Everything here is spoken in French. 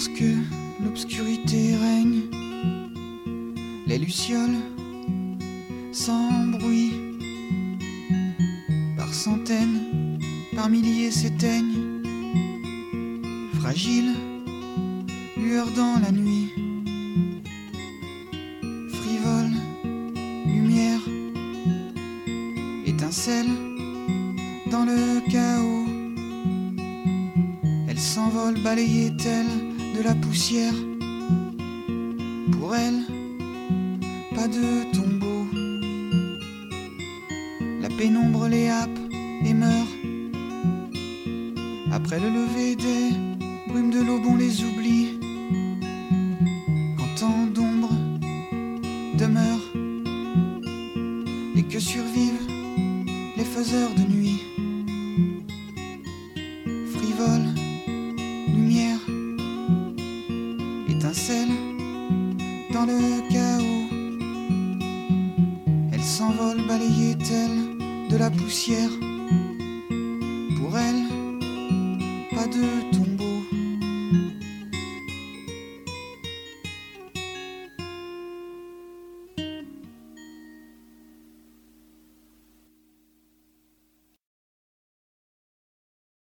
Lorsque l'obscurité règne, les lucioles sans bruit, par centaines, par milliers s'éteignent, fragiles, lueur dans la nuit, frivole, lumière, étincelle dans le chaos. Elle s'envole balayée telle de la poussière. Pour elle, pas de tombeau. La pénombre les happe et meurt. Après le lever des brumes de l'aube, on les oublie. Quand tant d'ombre demeure et que survivent les faiseurs de nuit. Frivole, lumière, étincelle dans le chaos. Elle s'envole balayée telle de la poussière.